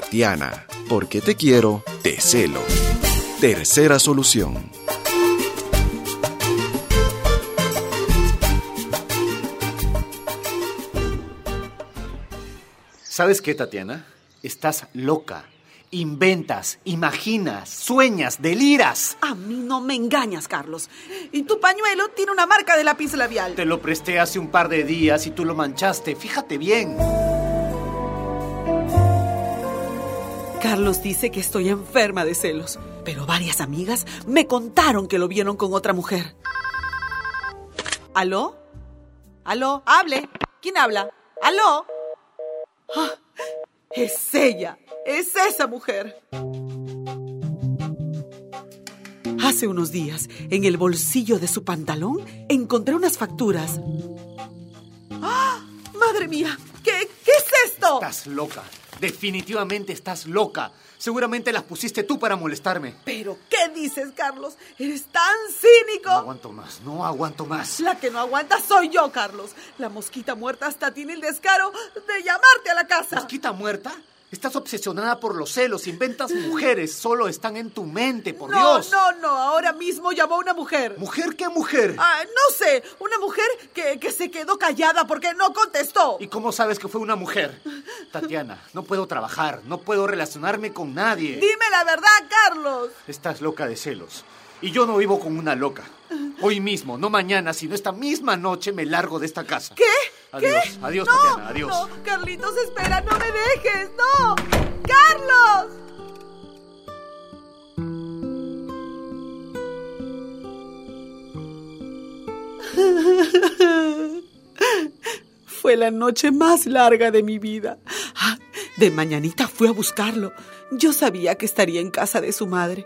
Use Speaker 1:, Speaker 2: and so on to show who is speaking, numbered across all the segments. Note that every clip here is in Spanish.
Speaker 1: Tatiana, porque te quiero, te celo. Tercera solución.
Speaker 2: ¿Sabes qué, Tatiana? Estás loca. Inventas, imaginas, sueñas, deliras.
Speaker 3: A mí no me engañas, Carlos. Y tu pañuelo tiene una marca de lápiz labial.
Speaker 2: Te lo presté hace un par de días y tú lo manchaste. Fíjate bien.
Speaker 3: Carlos dice que estoy enferma de celos, pero varias amigas me contaron que lo vieron con otra mujer. ¿Aló? ¿Aló? ¡Hable! ¿Quién habla? ¿Aló? ¡Ah! Es ella. Es esa mujer. Hace unos días, en el bolsillo de su pantalón, encontré unas facturas. ¡Ah! ¡Madre mía! ¿Qué es esto?
Speaker 2: Estás loca. Definitivamente estás loca. Seguramente las pusiste tú para molestarme.
Speaker 3: ¿Pero qué dices, Carlos? ¡Eres tan cínico!
Speaker 2: No aguanto más.
Speaker 3: La que no aguanta soy yo, Carlos. La mosquita muerta hasta tiene el descaro de llamarte a la casa.
Speaker 2: ¿Mosquita muerta? Estás obsesionada por los celos, inventas mujeres, solo están en tu mente, por Dios.
Speaker 3: No, ahora mismo llamó una mujer.
Speaker 2: ¿Mujer qué mujer?
Speaker 3: No sé, una mujer que se quedó callada porque no contestó.
Speaker 2: ¿Y cómo sabes que fue una mujer? Tatiana, no puedo trabajar, no puedo relacionarme con nadie.
Speaker 3: Dime la verdad, Carlos.
Speaker 2: Estás loca de celos. Y yo no vivo con una loca. Hoy mismo, no mañana, sino esta misma noche me largo de esta casa.
Speaker 3: ¿Qué?
Speaker 2: Adiós,
Speaker 3: No,
Speaker 2: Tatiana, adiós.
Speaker 3: No, Carlitos, espera, no me dejes, no. ¡Carlos! Fue la noche más larga de mi vida. De mañanita fui a buscarlo. Yo sabía que estaría en casa de su madre.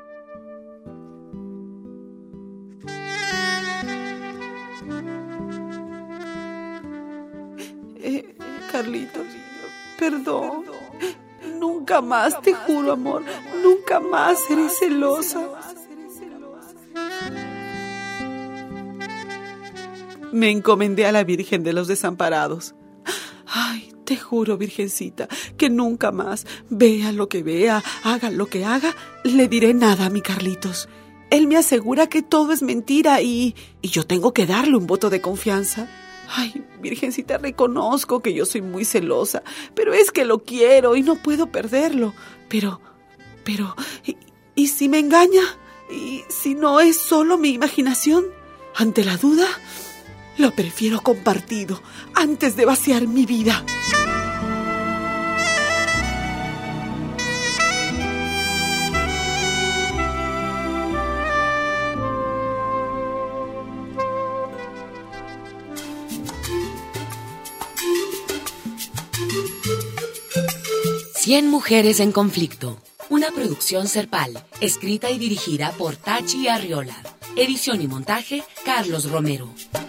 Speaker 3: Carlitos, perdón. Nunca más, te juro, amor. Nunca más seré celosa. Me encomendé a la Virgen de los Desamparados. Ay, te juro, Virgencita, que nunca más, vea lo que vea, haga lo que haga, le diré nada a mi Carlitos. Él me asegura que todo es mentira y yo tengo que darle un voto de confianza. Ay, Virgencita, reconozco que yo soy muy celosa, pero es que lo quiero y no puedo perderlo. Pero, ¿y si me engaña? ¿Y si no es solo mi imaginación? Ante la duda, lo prefiero compartido antes de vaciar mi vida.
Speaker 4: Cien mujeres en conflicto. Una producción Serpal, escrita y dirigida por Tachi Arriola. Edición y montaje, Carlos Romero.